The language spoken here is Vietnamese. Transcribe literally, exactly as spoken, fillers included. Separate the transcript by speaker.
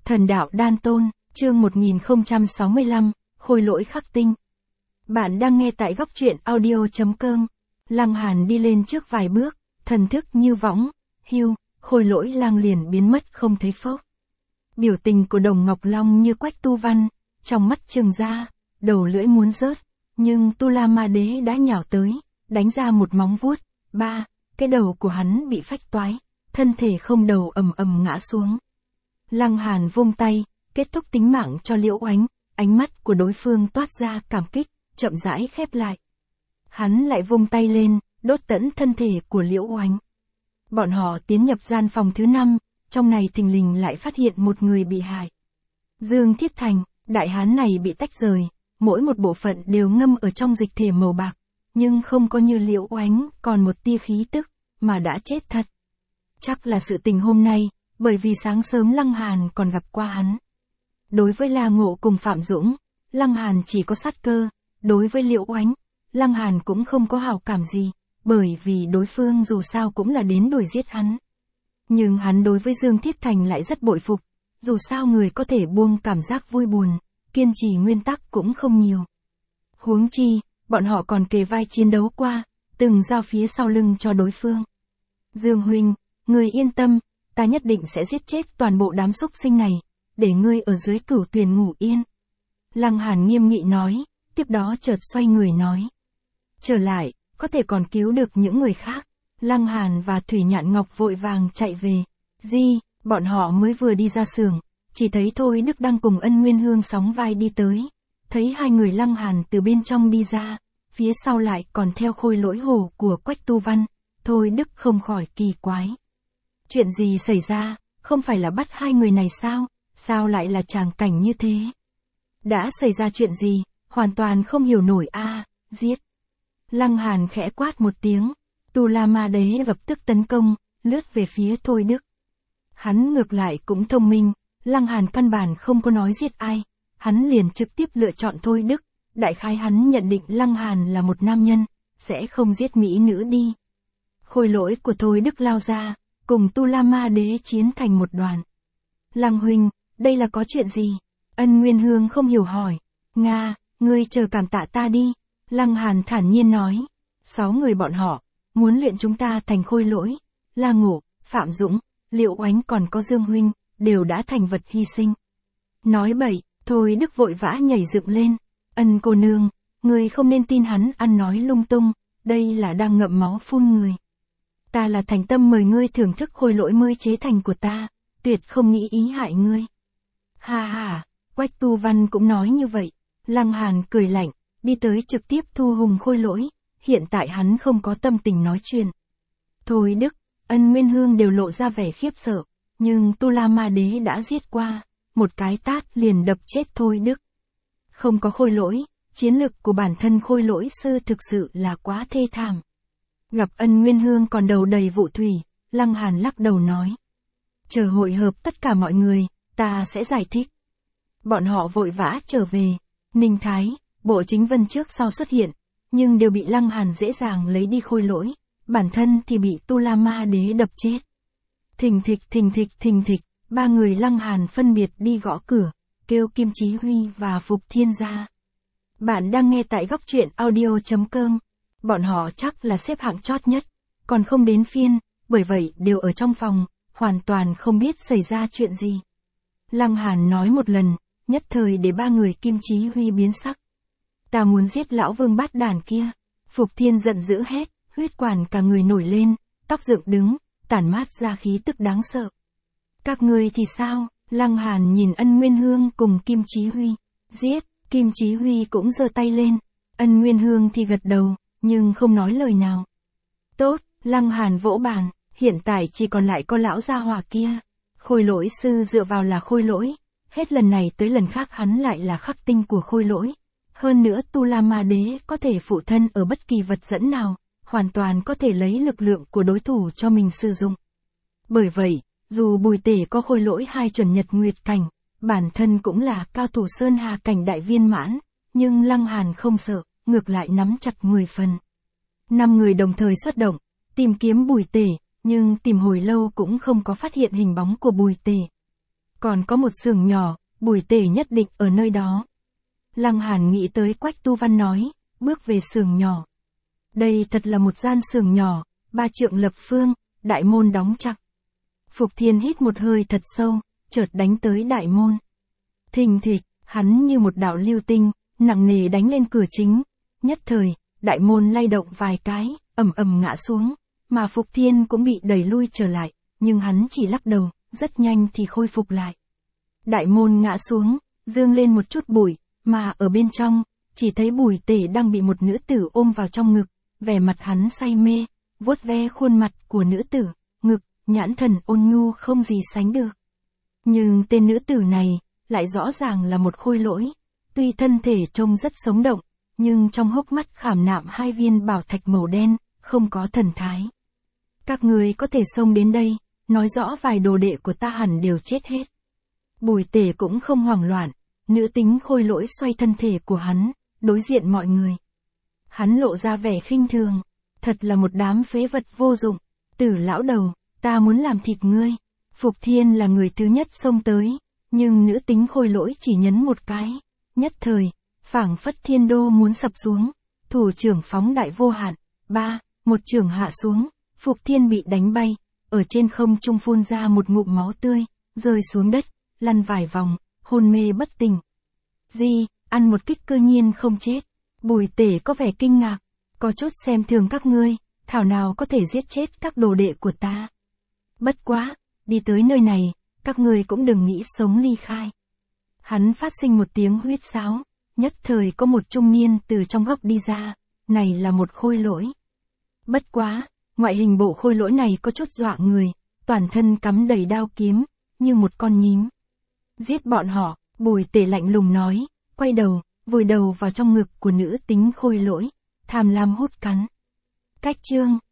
Speaker 1: Thần đạo đan tôn, chương một nghìn không trăm sáu mươi lăm, khôi lỗi khắc tinh. Bạn đang nghe tại góc truyện audio chấm com. Lăng Hàn đi lên trước vài bước, thần thức như võng, hưu, khôi lỗi lang liền biến mất không thấy phốc. Biểu tình của Đồng Ngọc Long như Quách Tu Văn, trong mắt trừng ra, đầu lưỡi muốn rớt, nhưng Tu La Ma Đế đã nhào tới, đánh ra một móng vuốt, ba, cái đầu của hắn bị phách toái, thân thể không đầu ầm ầm ngã xuống. Lăng Hàn vung tay, kết thúc tính mạng cho Liễu Oánh, ánh mắt của đối phương toát ra cảm kích, chậm rãi khép lại. Hắn lại vung tay lên, đốt tận thân thể của Liễu Oánh. Bọn họ tiến nhập gian phòng thứ năm, trong này thình lình lại phát hiện một người bị hại. Dương Thiết Thành, đại hán này bị tách rời, mỗi một bộ phận đều ngâm ở trong dịch thể màu bạc, nhưng không có như Liễu Oánh còn một tia khí tức, mà đã chết thật. Chắc là sự tình hôm nay, bởi vì sáng sớm Lăng Hàn còn gặp qua hắn. Đối với La Ngộ cùng Phạm Dũng, Lăng Hàn chỉ có sát cơ, đối với Liễu Oánh, Lăng Hàn cũng không có hảo cảm gì, bởi vì đối phương dù sao cũng là đến đuổi giết hắn. Nhưng hắn đối với Dương Thiết Thành lại rất bội phục, dù sao người có thể buông cảm giác vui buồn, kiên trì nguyên tắc cũng không nhiều. Huống chi, bọn họ còn kề vai chiến đấu qua, từng giao phía sau lưng cho đối phương. Dương huynh, người yên tâm, ta nhất định sẽ giết chết toàn bộ đám súc sinh này, để ngươi ở dưới cửu tuyền ngủ yên. Lăng Hàn nghiêm nghị nói, tiếp đó chợt xoay người nói. Trở lại, có thể còn cứu được những người khác. Lăng Hàn và Thủy Nhạn Ngọc vội vàng chạy về. Di, bọn họ mới vừa đi ra xưởng, chỉ thấy Thôi Đức đang cùng Ân Nguyên Hương sóng vai đi tới. Thấy hai người Lăng Hàn từ bên trong đi ra, phía sau lại còn theo khôi lỗi hổ của Quách Tu Văn. Thôi Đức không khỏi kỳ quái. Chuyện gì xảy ra, không phải là bắt hai người này sao, sao lại là tràng cảnh như thế? Đã xảy ra chuyện gì, hoàn toàn không hiểu nổi a à, giết. Lăng Hàn khẽ quát một tiếng, Tu La Ma Đế lập tức tấn công, lướt về phía Thôi Đức. Hắn ngược lại cũng thông minh, Lăng Hàn căn bản không có nói giết ai, hắn liền trực tiếp lựa chọn Thôi Đức, đại khái hắn nhận định Lăng Hàn là một nam nhân, sẽ không giết mỹ nữ đi. Khôi lỗi của Thôi Đức lao ra, cùng Tu La Ma Đế chiến thành một đoàn. Lăng huynh, đây là có chuyện gì? Ân Nguyên Hương không hiểu hỏi. Nga, ngươi chờ cảm tạ ta đi. Lăng Hàn thản nhiên nói. Sáu người bọn họ, muốn luyện chúng ta thành khôi lỗi. La Ngộ, Phạm Dũng, Liễu Oánh còn có Dương huynh, đều đã thành vật hy sinh. Nói bậy, Thôi Đức vội vã nhảy dựng lên. Ân cô nương, ngươi không nên tin hắn ăn nói lung tung, đây là đang ngậm máu phun người. Ta là thành tâm mời ngươi thưởng thức khôi lỗi mới chế thành của ta, tuyệt không nghĩ ý hại ngươi. Ha ha, Quách Tu Văn cũng nói như vậy. Lăng Hàn cười lạnh, đi tới trực tiếp thu hùng khôi lỗi, hiện tại hắn không có tâm tình nói chuyện. Thôi Đức, Ân Nguyên Hương đều lộ ra vẻ khiếp sợ, nhưng Tu La Ma Đế đã giết qua, một cái tát liền đập chết Thôi Đức. Không có khôi lỗi, chiến lực của bản thân khôi lỗi sư thực sự là quá thê thảm. Gặp Ân Nguyên Hương còn đầu đầy vụ thủy, Lăng Hàn lắc đầu nói. Chờ hội hợp tất cả mọi người, ta sẽ giải thích. Bọn họ vội vã trở về, Ninh Thái, Bộ Chính Vân trước sau xuất hiện, nhưng đều bị Lăng Hàn dễ dàng lấy đi khôi lỗi, bản thân thì bị Tu La Ma Đế đập chết. Thình thịch thình thịch thình thịch, ba người Lăng Hàn phân biệt đi gõ cửa, kêu Kim Chí Huy và Phục Thiên ra. Bạn đang nghe tại góc truyện audio chấm com. Bọn họ chắc là xếp hạng chót nhất, còn không đến phiên, bởi vậy đều ở trong phòng, hoàn toàn không biết xảy ra chuyện gì. Lăng Hàn nói một lần, nhất thời để ba người Kim Chí Huy biến sắc. Ta muốn giết lão vương bát đàn kia. Phục Thiên giận dữ hét, huyết quản cả người nổi lên, tóc dựng đứng, tản mát ra khí tức đáng sợ. Các ngươi thì sao? Lăng Hàn nhìn Ân Nguyên Hương cùng Kim Chí Huy. Giết, Kim Chí Huy cũng giơ tay lên. Ân Nguyên Hương thì gật đầu, nhưng không nói lời nào. Tốt, Lăng Hàn vỗ bàn, hiện tại chỉ còn lại có lão gia hỏa kia. Khôi lỗi sư dựa vào là khôi lỗi, hết lần này tới lần khác hắn lại là khắc tinh của khôi lỗi. Hơn nữa Tu La Ma Đế có thể phụ thân ở bất kỳ vật dẫn nào, hoàn toàn có thể lấy lực lượng của đối thủ cho mình sử dụng. Bởi vậy, dù Bùi Tể có khôi lỗi hai chuẩn nhật nguyệt cảnh, bản thân cũng là cao thủ sơn hà cảnh đại viên mãn, nhưng Lăng Hàn không sợ, ngược lại nắm chặt mười phần. Năm người đồng thời xuất động, tìm kiếm Bùi Tể, nhưng tìm hồi lâu cũng không có phát hiện hình bóng của Bùi Tể. Còn có một xưởng nhỏ, Bùi Tể nhất định ở nơi đó. Lăng Hàn nghĩ tới Quách Tu Văn nói, bước về xưởng nhỏ. Đây thật là một gian xưởng nhỏ, ba trượng lập phương, đại môn đóng chặt. Phục Thiên hít một hơi thật sâu, chợt đánh tới đại môn. Thình thịch, hắn như một đạo lưu tinh, nặng nề đánh lên cửa chính. Nhất thời, đại môn lay động vài cái, ầm ầm ngã xuống, mà Phục Thiên cũng bị đẩy lui trở lại, nhưng hắn chỉ lắc đầu, rất nhanh thì khôi phục lại. Đại môn ngã xuống, dương lên một chút bụi, mà ở bên trong, chỉ thấy Bùi Tể đang bị một nữ tử ôm vào trong ngực, vẻ mặt hắn say mê, vuốt ve khuôn mặt của nữ tử, ngực, nhãn thần ôn nhu không gì sánh được. Nhưng tên nữ tử này, lại rõ ràng là một khôi lỗi, tuy thân thể trông rất sống động, nhưng trong hốc mắt khảm nạm hai viên bảo thạch màu đen, không có thần thái. Các người có thể xông đến đây, nói rõ vài đồ đệ của ta hẳn đều chết hết. Bùi Tể cũng không hoảng loạn, nữ tính khôi lỗi xoay thân thể của hắn, đối diện mọi người. Hắn lộ ra vẻ khinh thường, thật là một đám phế vật vô dụng, Tử lão đầu, ta muốn làm thịt ngươi. Phục Thiên là người thứ nhất xông tới, nhưng nữ tính khôi lỗi chỉ nhấn một cái, nhất thời, phảng phất thiên đô muốn sập xuống, thủ trưởng phóng đại vô hạn, ba, một trưởng hạ xuống, Phục Thiên bị đánh bay, ở trên không trung phun ra một ngụm máu tươi, rơi xuống đất, lăn vài vòng, hôn mê bất tỉnh. Gì, ăn một kích cơ nhiên không chết. Bùi Tể có vẻ kinh ngạc, có chút xem thường các ngươi, thảo nào có thể giết chết các đồ đệ của ta. Bất quá, đi tới nơi này, các ngươi cũng đừng nghĩ sống ly khai. Hắn phát sinh một tiếng huýt sáo, nhất thời có một trung niên từ trong góc đi ra, này là một khôi lỗi. Bất quá, ngoại hình bộ khôi lỗi này có chút dọa người, toàn thân cắm đầy đao kiếm, như một con nhím. Giết bọn họ, Bùi Tể lạnh lùng nói, quay đầu, vùi đầu vào trong ngực của nữ tính khôi lỗi, tham lam hút cắn. Cách chương